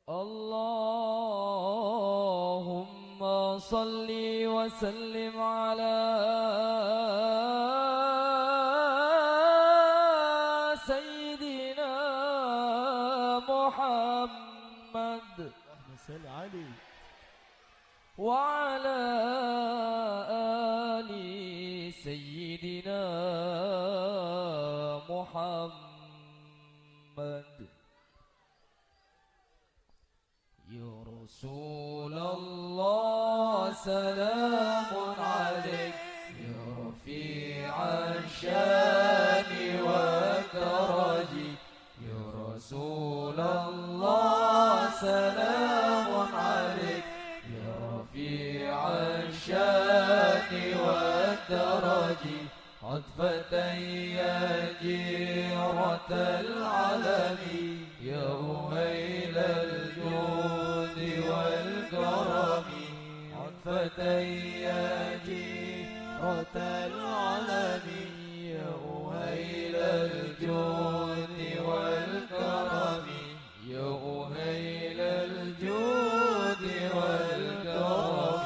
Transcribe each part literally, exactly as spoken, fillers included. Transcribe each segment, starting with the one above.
اللهم صل وسلم على سيدنا محمد اللهم صل عليه وعلى آل سيدنا محمد. يا رسول الله سلام عليك يا رفيع الشان والدرج. يا رسول الله سلام عليك يا رفيع الشان والدرج. عطفة يا جيرة العلم يا أهيل الجود والكرم. عطفة يا جيرة العلم يا أهيل الجود والكرم. يا أهيل الجود والكرم.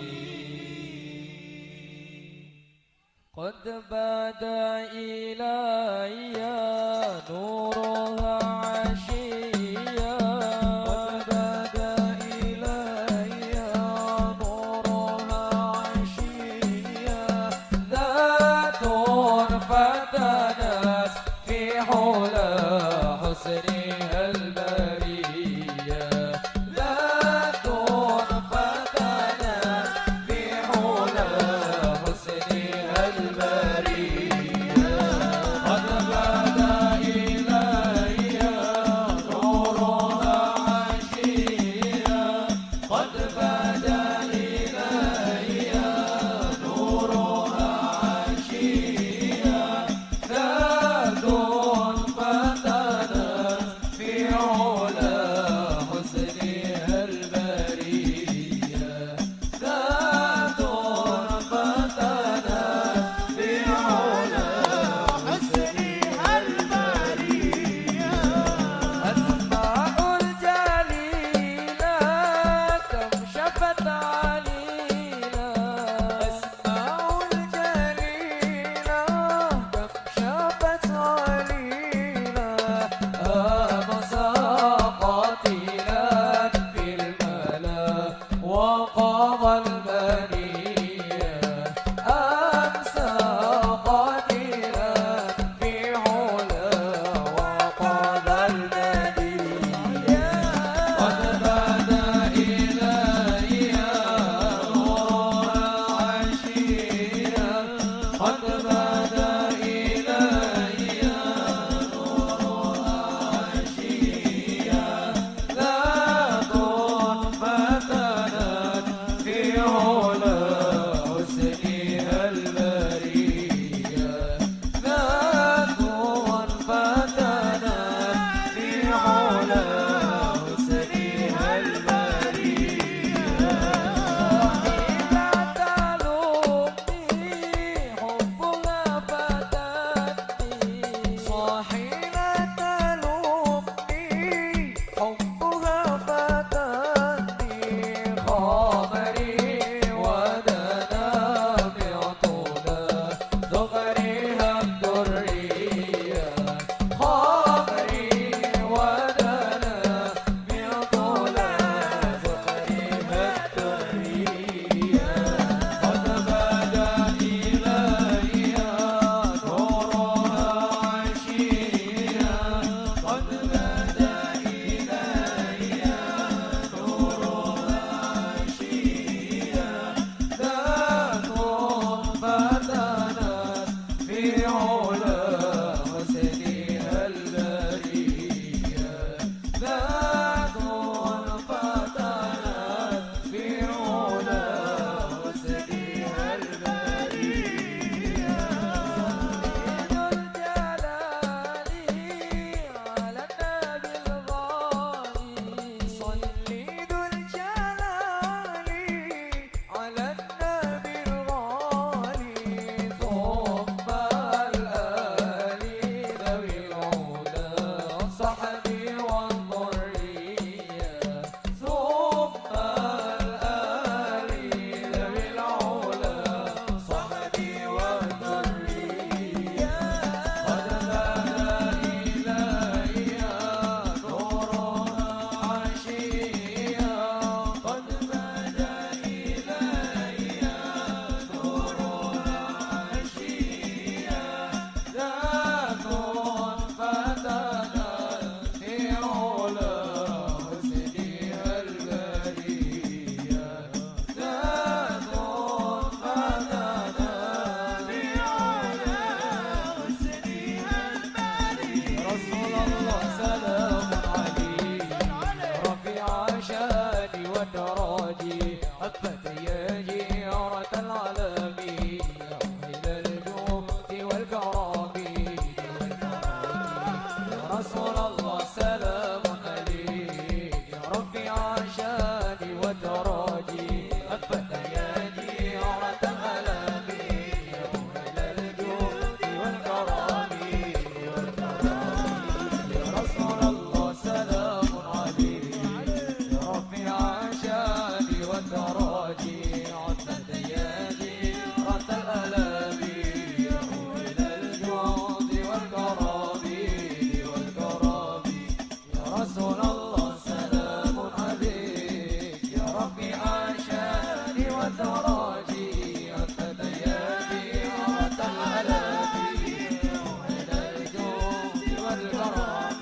قد بدا إلي نورها عشيا. قد بدا إلي نورها عشيا. والتراجي هفت يا جيرة العالمين يا أهل الجود والكرم يا رسول الله سلام عليك يا رفيع الشان والتراجي هفت يا جيرة العالمين يا أهل الجود والكرم يا رسول الله سلام عليك يا رفيع الشان والتراجي عدت يا جيرة الألام يا أهل الجود والكرم والكرم يا رسول الله سلام عليك يا رفيع الشان والتراجي عدت يا جيرة الألام يا أهل الجود والكرم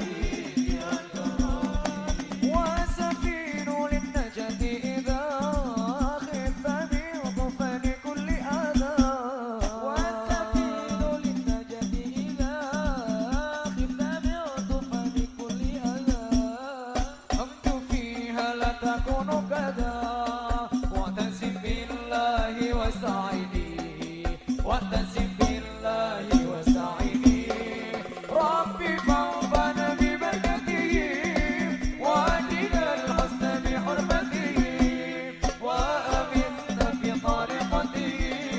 وسفين للنجاة إذا خف بطوفان كل أذى وسفين للنجاة إذا خف بطوفان كل أذى أمت فيها لا تكون كذا واعتصم بالله واستعيني واعتصم بالله واستعيني ربي فوضى ببركته وأجد الحسن بحرمته وأمتنا في طريقته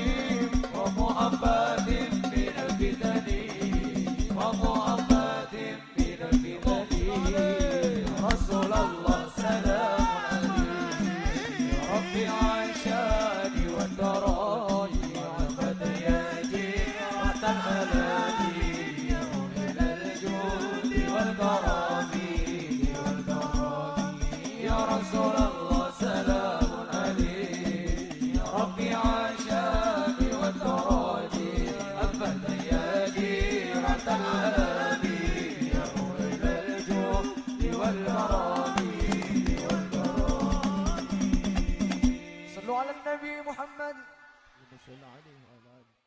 ومؤبد من الفتن ومؤبد من الفتن يا رسول الله سلام عليك يا ربي عشاني والدراجي عبد يا جيرة الألام يا أهل الجود والكرم والكرم يا رسول الله سلام عليك يا ربي عشاني والدراجي عبد يا جيرة الألام يا أهل الجود والكرم والكرم صلوا على النبي محمد.